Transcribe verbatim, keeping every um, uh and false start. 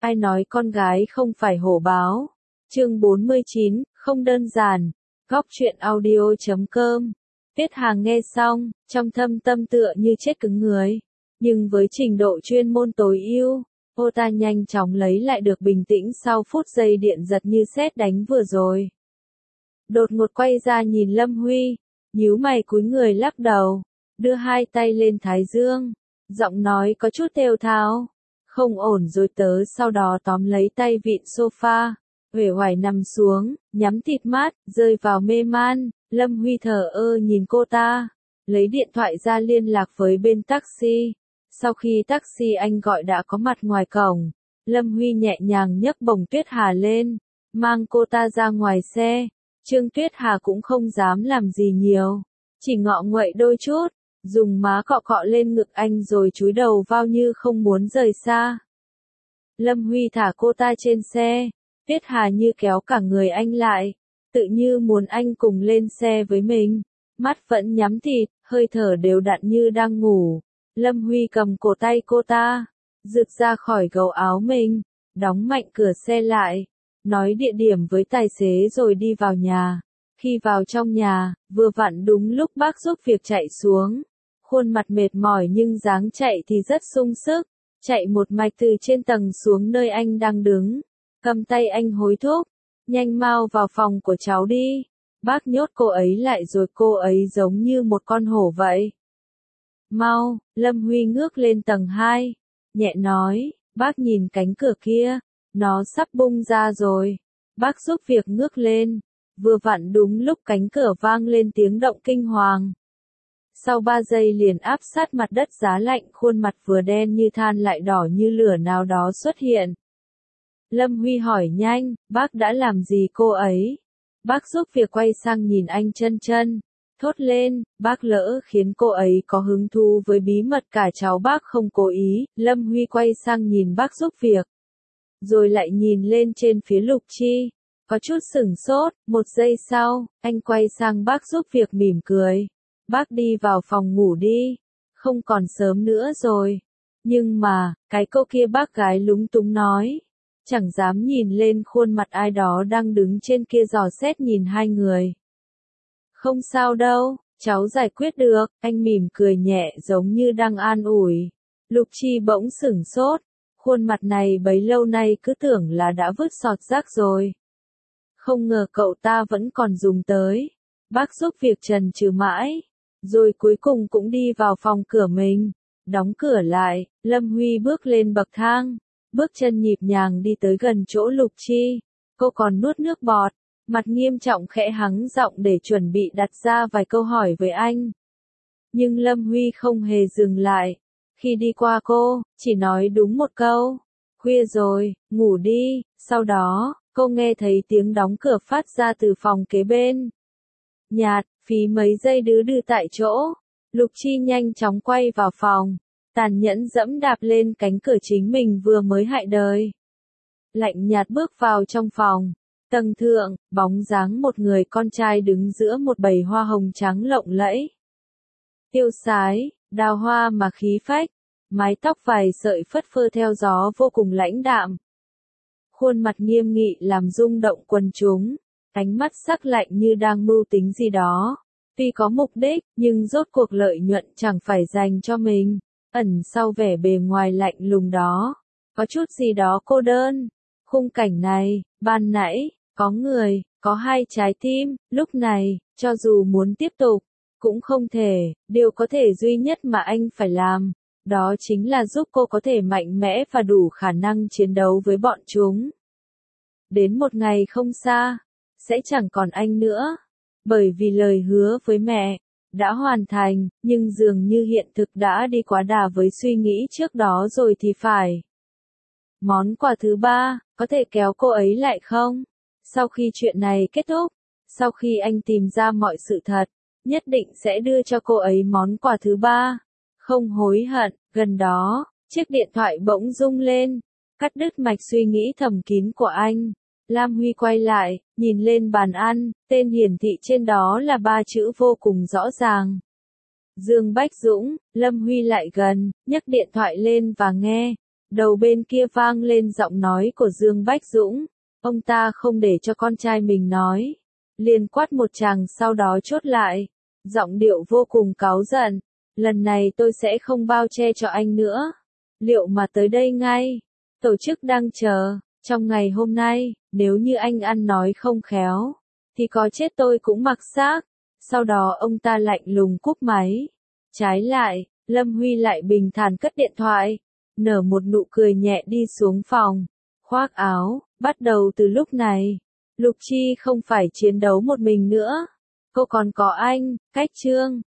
Ai nói con gái không phải hổ báo? Chương bốn mươi chín, không đơn giản. Góc truyện audio chấm com. Tiết Hà nghe xong, trong thâm tâm tựa như chết cứng người. Nhưng với trình độ chuyên môn tối ưu, cô ta nhanh chóng lấy lại được bình tĩnh sau phút giây điện giật như sét đánh vừa rồi. Đột ngột quay ra nhìn Lâm Huy, nhíu mày cúi người lắc đầu, đưa hai tay lên thái dương, giọng nói có chút thều thào. Không ổn rồi. Tớ sau đó tóm lấy tay vịn sofa, uể oải nằm xuống, nhắm thịt mắt, rơi vào mê man. Lâm Huy thờ ơ nhìn cô ta, lấy điện thoại ra liên lạc với bên taxi. Sau khi taxi anh gọi đã có mặt ngoài cổng, Lâm Huy nhẹ nhàng nhấc bổng Tuyết Hà lên, mang cô ta ra ngoài xe. Trương Tuyết Hà cũng không dám làm gì nhiều, chỉ ngọ nguậy đôi chút, dùng má cọ cọ lên ngực anh rồi chúi đầu vào như không muốn rời xa. Lâm Huy thả cô ta trên xe, Tuyết Hà như kéo cả người anh lại, tự như muốn anh cùng lên xe với mình, mắt vẫn nhắm thịt, hơi thở đều đặn như đang ngủ. Lâm Huy cầm cổ tay cô ta, rực ra khỏi gấu áo mình, đóng mạnh cửa xe lại, nói địa điểm với tài xế rồi đi vào nhà. Khi vào trong nhà, vừa vặn đúng lúc bác giúp việc chạy xuống. Khuôn mặt mệt mỏi nhưng dáng chạy thì rất sung sức, chạy một mạch từ trên tầng xuống nơi anh đang đứng. Cầm tay anh hối thúc, nhanh mau vào phòng của cháu đi. Bác nhốt cô ấy lại rồi, cô ấy giống như một con hổ vậy. Mau. Lâm Huy ngước lên tầng hai, nhẹ nói, bác nhìn cánh cửa kia, nó sắp bung ra rồi. Bác giúp việc ngước lên, vừa vặn đúng lúc cánh cửa vang lên tiếng động kinh hoàng. Sau ba giây liền áp sát mặt đất giá lạnh, khuôn mặt vừa đen như than lại đỏ như lửa nào đó xuất hiện. Lâm Huy hỏi nhanh, bác đã làm gì cô ấy? Bác giúp việc quay sang nhìn anh chân chân, thốt lên, bác lỡ khiến cô ấy có hứng thú với bí mật cả cháu bác không cố ý. Lâm Huy quay sang nhìn bác giúp việc, rồi lại nhìn lên trên phía Lục Chi, có chút sửng sốt. Một giây sau, anh quay sang bác giúp việc mỉm cười, bác đi vào phòng ngủ đi, không còn sớm nữa rồi. Nhưng mà, cái câu kia bác gái lúng túng nói, chẳng dám nhìn lên khuôn mặt ai đó đang đứng trên kia dò xét nhìn hai người. Không sao đâu, cháu giải quyết được, anh mỉm cười nhẹ giống như đang an ủi. Lục Chi bỗng sửng sốt, khuôn mặt này bấy lâu nay cứ tưởng là đã vứt sọt rác rồi. Không ngờ cậu ta vẫn còn dùng tới. Bác giúp việc chần chừ mãi, rồi cuối cùng cũng đi vào phòng cửa mình, đóng cửa lại. Lâm Huy bước lên bậc thang, bước chân nhịp nhàng đi tới gần chỗ Lục Chi. Cô còn nuốt nước bọt, mặt nghiêm trọng khẽ hắng giọng để chuẩn bị đặt ra vài câu hỏi với anh. Nhưng Lâm Huy không hề dừng lại. Khi đi qua cô, chỉ nói đúng một câu, khuya rồi, ngủ đi. Sau đó, cô nghe thấy tiếng đóng cửa phát ra từ phòng kế bên. Nhạt, phí mấy giây đứ đừ tại chỗ, Lục Chi nhanh chóng quay vào phòng, tàn nhẫn dẫm đạp lên cánh cửa chính mình vừa mới hại đời. Lạnh nhạt bước vào trong phòng, tầng thượng, bóng dáng một người con trai đứng giữa một bầy hoa hồng trắng lộng lẫy. Tiêu sái, đào hoa mà khí phách, mái tóc vài sợi phất phơ theo gió vô cùng lãnh đạm. Khuôn mặt nghiêm nghị làm rung động quần chúng, ánh mắt sắc lạnh như đang mưu tính gì đó. Tuy có mục đích, nhưng rốt cuộc lợi nhuận chẳng phải dành cho mình. Ẩn sau vẻ bề ngoài lạnh lùng đó, có chút gì đó cô đơn. Khung cảnh này, ban nãy, có người, có hai trái tim, lúc này, cho dù muốn tiếp tục, cũng không thể. Điều có thể duy nhất mà anh phải làm, đó chính là giúp cô có thể mạnh mẽ và đủ khả năng chiến đấu với bọn chúng. Đến một ngày không xa, sẽ chẳng còn anh nữa. Bởi vì lời hứa với mẹ đã hoàn thành, nhưng dường như hiện thực đã đi quá đà với suy nghĩ trước đó rồi thì phải. Món quà thứ ba, có thể kéo cô ấy lại không? Sau khi chuyện này kết thúc, sau khi anh tìm ra mọi sự thật, nhất định sẽ đưa cho cô ấy món quà thứ ba. Không hối hận. Gần đó, chiếc điện thoại bỗng rung lên, cắt đứt mạch suy nghĩ thầm kín của anh. Lam Huy quay lại, nhìn lên bàn ăn, tên hiển thị trên đó là ba chữ vô cùng rõ ràng. Dương Bách Dũng. Lâm Huy lại gần, nhấc điện thoại lên và nghe. Đầu bên kia vang lên giọng nói của Dương Bách Dũng. Ông ta không để cho con trai mình nói. Liền quát một tràng sau đó chốt lại. Giọng điệu vô cùng cáu giận. Lần này tôi sẽ không bao che cho anh nữa. Liệu mà tới đây ngay. Tổ chức đang chờ. Trong ngày hôm nay, nếu như anh ăn nói không khéo, thì có chết tôi cũng mặc xác. Sau đó ông ta lạnh lùng cúp máy. Trái lại, Lâm Huy lại bình thản cất điện thoại, nở một nụ cười nhẹ đi xuống phòng, khoác áo. Bắt đầu từ lúc này, Lục Chi không phải chiến đấu một mình nữa. Cô còn có anh, Cách Trương.